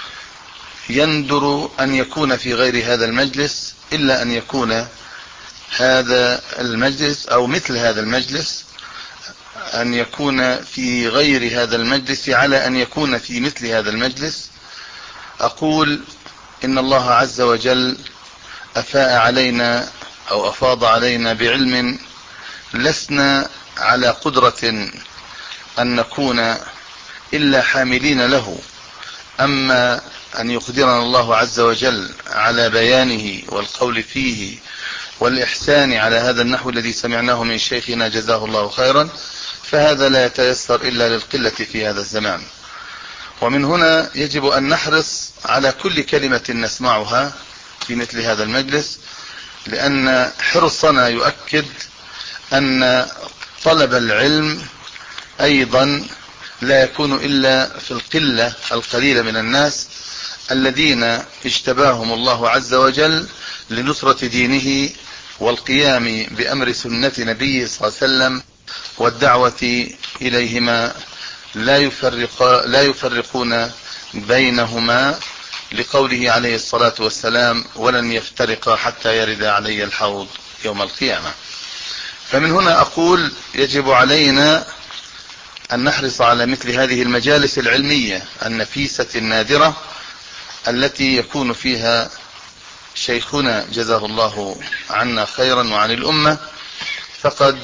يندر أن يكون في غير هذا المجلس، إلا أن يكون هذا المجلس أو مثل هذا المجلس أن يكون في غير هذا المجلس على أن يكون في مثل هذا المجلس. أقول إن الله عز وجل أفاء علينا أو أفاض علينا بعلم لسنا على قدرة أن نكون إلا حاملين له. أما أن يقدرنا الله عز وجل على بيانه والقول فيه والإحسان على هذا النحو الذي سمعناه من شيخنا جزاه الله خيرا، فهذا لا يتيسر إلا للقلة في هذا الزمان. ومن هنا يجب أن نحرص على كل كلمة نسمعها في مثل هذا المجلس، لأن حرصنا يؤكد أن طلب العلم أيضا لا يكون إلا في القلة القليلة من الناس الذين اجتباهم الله عز وجل لنصرة دينه والقيام بأمر سنة نبيه صلى الله عليه وسلم والدعوة إليهما لا يفرق لا يفرقون بينهما، لقوله عليه الصلاة والسلام: ولن يفترقا حتى يرد علي الحوض يوم القيامة. فمن هنا أقول يجب علينا أن نحرص على مثل هذه المجالس العلمية النفيسة النادرة التي يكون فيها شيخنا جزاه الله عنا خيرا وعن الأمة، فقد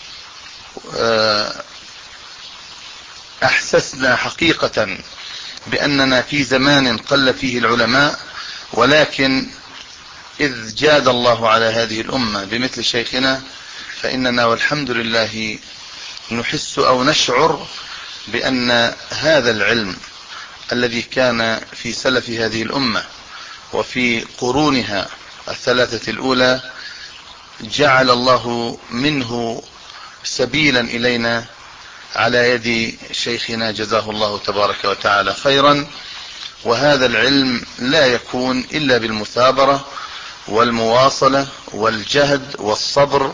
أحسسنا حقيقة بأننا في زمان قل فيه العلماء، ولكن إذ جاد الله على هذه الأمة بمثل شيخنا فإننا والحمد لله نحس أو نشعر بأن هذا العلم الذي كان في سلف هذه الأمة وفي قرونها الثلاثة الأولى جعل الله منه سبيلا إلينا على يد شيخنا جزاه الله تبارك وتعالى خيرا. وهذا العلم لا يكون إلا بالمثابرة والمواصلة والجهد والصبر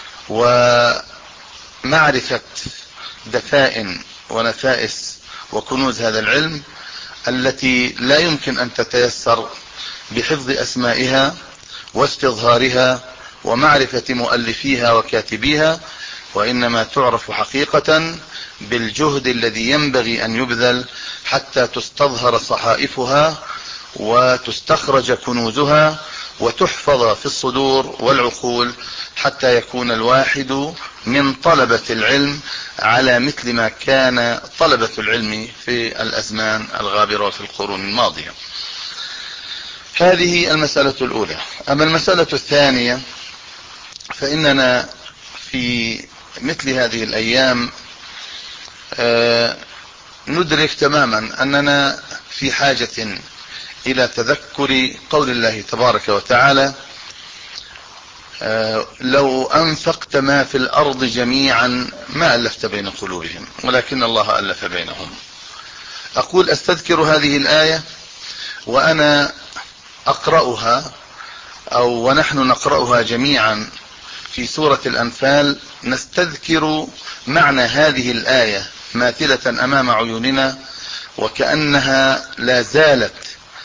ومعرفة دفائن ونفائس وكنوز هذا العلم التي لا يمكن أن تتيسر بحفظ أسمائها واستظهارها ومعرفة مؤلفيها وكاتبيها، وإنما تعرف حقيقة بالجهد الذي ينبغي أن يبذل حتى تستظهر صحائفها وتستخرج كنوزها وتحفظ في الصدور والعقول، حتى يكون الواحد من طلبة العلم على مثل ما كان طلبة العلم في الأزمان الغابرة وفي القرون الماضية. هذه المسألة الأولى. أما المسألة الثانية فإننا في مثل هذه الأيام ندرك تماما أننا في حاجة إلى تذكر قول الله تبارك وتعالى: لو أنفقت ما في الأرض جميعا ما ألفت بين قلوبهم ولكن الله ألف بينهم. أقول أستذكر هذه الآية وأنا أقرأها أو ونحن نقرأها جميعا في سورة الأنفال، نستذكر معنى هذه الآية ماثلة أمام عيوننا وكأنها لا زالت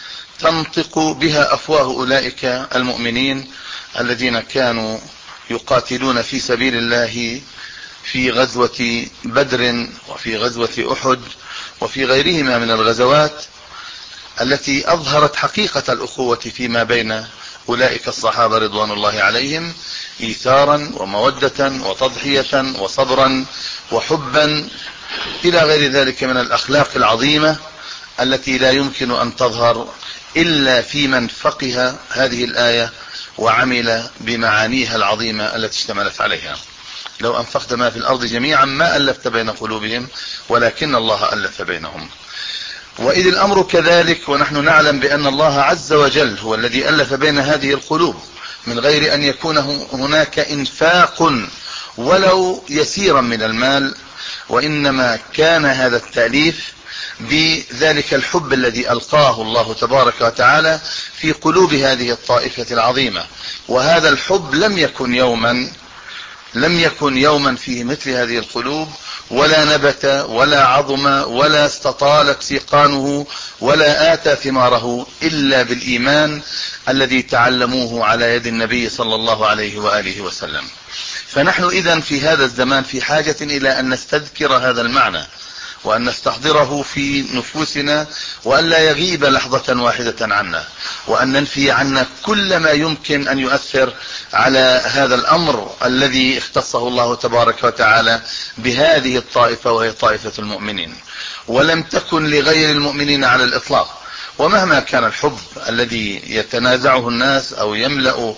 تنطق بها أفواه أولئك المؤمنين الذين كانوا يقاتلون في سبيل الله في غزوة بدر وفي غزوة أحد وفي غيرهما من الغزوات التي أظهرت حقيقة الأخوة فيما بين أولئك الصحابة رضوان الله عليهم، إيثارا ومودة وتضحية وصبرا وحبا إلى غير ذلك من الأخلاق العظيمة التي لا يمكن أن تظهر إلا في من فقه هذه الآية وعمل بمعانيها العظيمة التي اشتملت عليها. لو أنفقت ما في الأرض جميعا ما ألفت بين قلوبهم ولكن الله ألف بينهم. وإذ الأمر كذلك ونحن نعلم بأن الله عز وجل هو الذي ألف بين هذه القلوب من غير أن يكون هناك إنفاق ولو يسيرا من المال، وإنما كان هذا التأليف بذلك الحب الذي ألقاه الله تبارك وتعالى في قلوب هذه الطائفة العظيمة. وهذا الحب لم يكن يوما لم يكن يوما فيه مثل هذه القلوب، ولا نبت ولا عظم ولا استطالت سيقانه ولا آتى ثماره إلا بالإيمان الذي تعلموه على يد النبي صلى الله عليه وآله وسلم. فنحن إذن في هذا الزمان في حاجة إلى أن نستذكر هذا المعنى وأن نستحضره في نفوسنا، وأن لا يغيب لحظة واحدة عنا، وأن ننفي عنا كل ما يمكن أن يؤثر على هذا الأمر الذي اختصه الله تبارك وتعالى بهذه الطائفة وهي طائفة المؤمنين، ولم تكن لغير المؤمنين على الإطلاق. ومهما كان الحب الذي يتنازعه الناس أو يملأ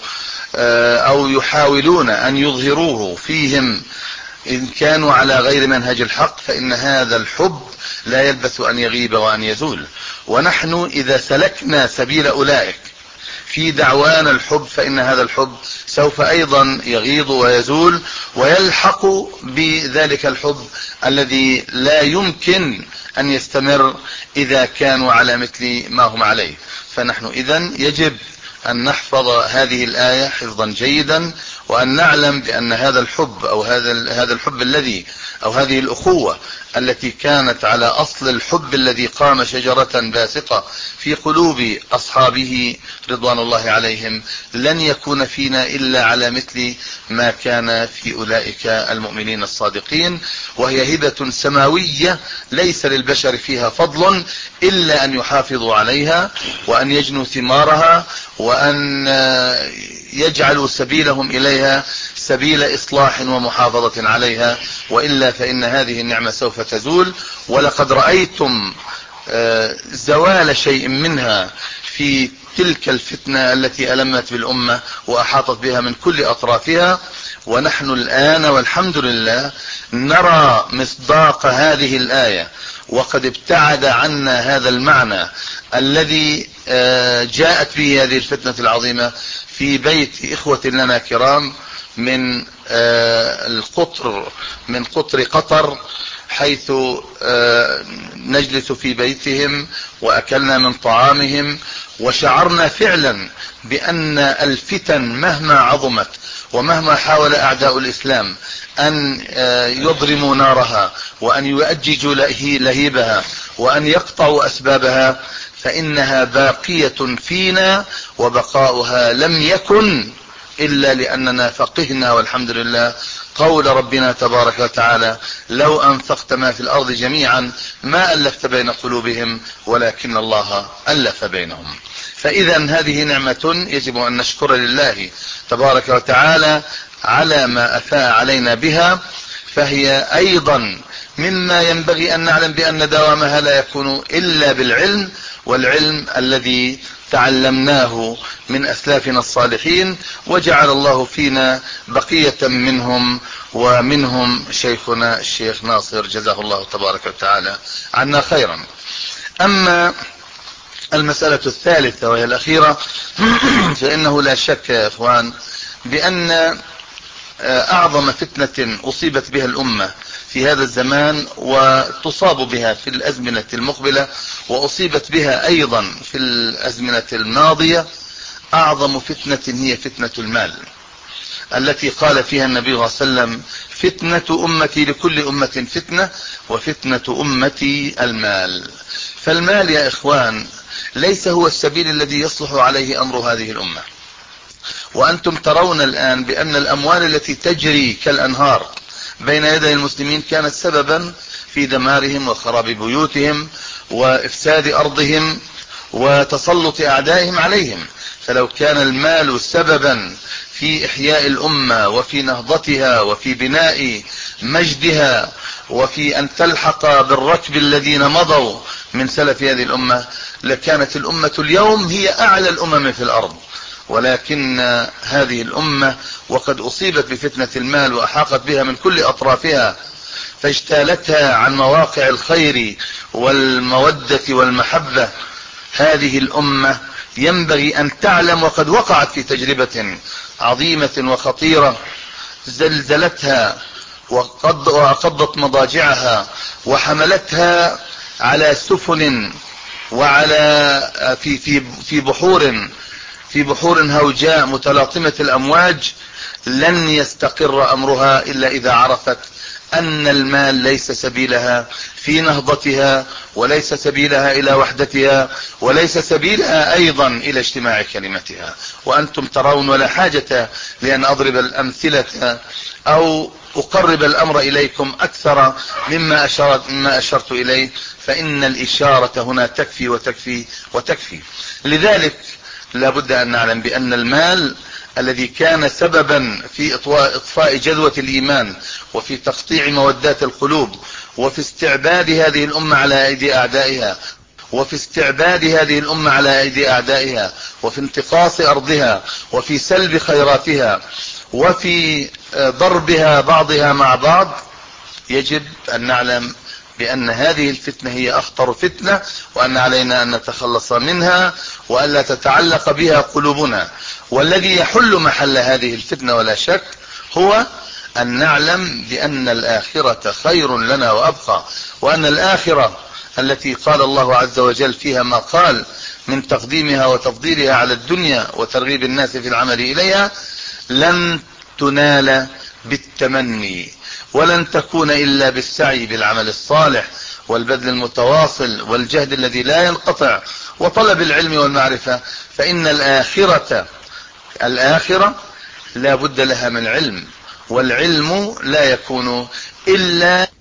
أو يحاولون أن يظهروه فيهم إن كانوا على غير منهج الحق، فإن هذا الحب لا يلبث أن يغيب وأن يزول. ونحن إذا سلكنا سبيل أولئك في دعوان الحب فإن هذا الحب سوف أيضا يغيض ويزول ويلحق بذلك الحب الذي لا يمكن أن يستمر إذا كانوا على مثل ما هم عليه. فنحن إذن يجب أن نحفظ هذه الآية حفظا جيدا وأن نعلم بأن هذا الحب أو هذا هذا الحب الذي أو هذه الأخوة التي كانت على أصل الحب الذي قام شجرة باسقة في قلوب أصحابه رضوان الله عليهم لن يكون فينا إلا على مثل ما كان في أولئك المؤمنين الصادقين، وهي هبة سماوية ليس للبشر فيها فضل إلا أن يحافظوا عليها وأن يجنوا ثمارها وأن يجعلوا سبيلهم إليها سبيل إصلاح ومحافظة عليها، وإلا فإن هذه النعمة سوف تزول. ولقد رأيتم زوال شيء منها في تلك الفتنة التي ألمت بالأمة وأحاطت بها من كل أطرافها، ونحن الآن والحمد لله نرى مصداق هذه الآية، وقد ابتعد عنا هذا المعنى الذي جاءت به هذه الفتنة العظيمة في بيت إخوة لنا كرام من القطر من قطر قطر، حيث نجلس في بيتهم وأكلنا من طعامهم، وشعرنا فعلا بأن الفتن مهما عظمت ومهما حاول أعداء الإسلام أن يضرموا نارها وأن يؤججوا لهيبها وأن يقطعوا أسبابها، فإنها باقية فينا، وبقاؤها لم يكن إلا لأننا فقهنا والحمد لله قول ربنا تبارك وتعالى: لو أنفقت ما في الأرض جميعا ما ألفت بين قلوبهم ولكن الله ألف بينهم. فإذا هذه نعمة يجب أن نشكر لله تبارك وتعالى على ما أفاء علينا بها، فهي أيضا مما ينبغي أن نعلم بأن دوامها لا يكون إلا بالعلم، والعلم الذي تعلمناه من أسلافنا الصالحين، وجعل الله فينا بقية منهم، ومنهم شيخنا الشيخ ناصر جزاه الله تبارك وتعالى عنا خيرا. أما المسألة الثالثة وهي الأخيرة فإنه لا شك يا إخوان بأن أعظم فتنة أصيبت بها الأمة في هذا الزمان وتصاب بها في الأزمنة المقبلة وأصيبت بها أيضا في الأزمنة الماضية، أعظم فتنة هي فتنة المال، التي قال فيها النبي صلى الله عليه وسلم: فتنة أمتي لكل أمة فتنة وفتنة أمتي المال. فالمال يا إخوان ليس هو السبيل الذي يصلح عليه أمر هذه الأمة، وأنتم ترون الآن بأن الأموال التي تجري كالأنهار بين يدي المسلمين كانت سببا في دمارهم وخراب بيوتهم وإفساد أرضهم وتسلط أعدائهم عليهم. فلو كان المال سببا في إحياء الأمة وفي نهضتها وفي بناء مجدها وفي أن تلحق بالركب الذين مضوا من سلف هذه الأمة لكانت الأمة اليوم هي أعلى الأمم في الأرض. ولكن هذه الأمة وقد أصيبت بفتنة المال وأحاقت بها من كل أطرافها، فاجتالتها عن مواقع الخير والمودة والمحبة. هذه الأمة ينبغي أن تعلم، وقد وقعت في تجربة عظيمة وخطيرة زلزلتها وقضت مضاجعها وحملتها على سفن وعلى في في في بحور في بحور هوجاء متلاطمة الأمواج، لن يستقر أمرها إلا إذا عرفت أن المال ليس سبيلها في نهضتها، وليس سبيلها إلى وحدتها، وليس سبيلها أيضا إلى اجتماع كلمتها. وأنتم ترون، ولا حاجة لأن أضرب الأمثلة أو أقرب الأمر إليكم أكثر مما أشرت, مما أشرت إليه، فإن الإشارة هنا تكفي وتكفي وتكفي. لذلك لا بد أن نعلم بأن المال الذي كان سببا في إطفاء جذوة الإيمان وفي تقطيع مودات القلوب وفي استعباد هذه الأمة على أيدي أعدائها وفي استعباد هذه الأمة على أيدي أعدائها وفي انتقاص أرضها وفي سلب خيراتها وفي ضربها بعضها مع بعض، يجب أن نعلم بأن هذه الفتنة هي أخطر فتنة، وأن علينا أن نتخلص منها وألا تتعلق بها قلوبنا. والذي يحل محل هذه الفتنة ولا شك هو أن نعلم بأن الآخرة خير لنا وأبقى، وأن الآخرة التي قال الله عز وجل فيها ما قال من تقديمها وتفضيلها على الدنيا وترغيب الناس في العمل إليها لن تنال بالتمني، ولن تكون إلا بالسعي بالعمل الصالح والبذل المتواصل والجهد الذي لا ينقطع وطلب العلم والمعرفة. فإن الآخرة الآخرة لا بد لها من علم، والعلم لا يكون إلا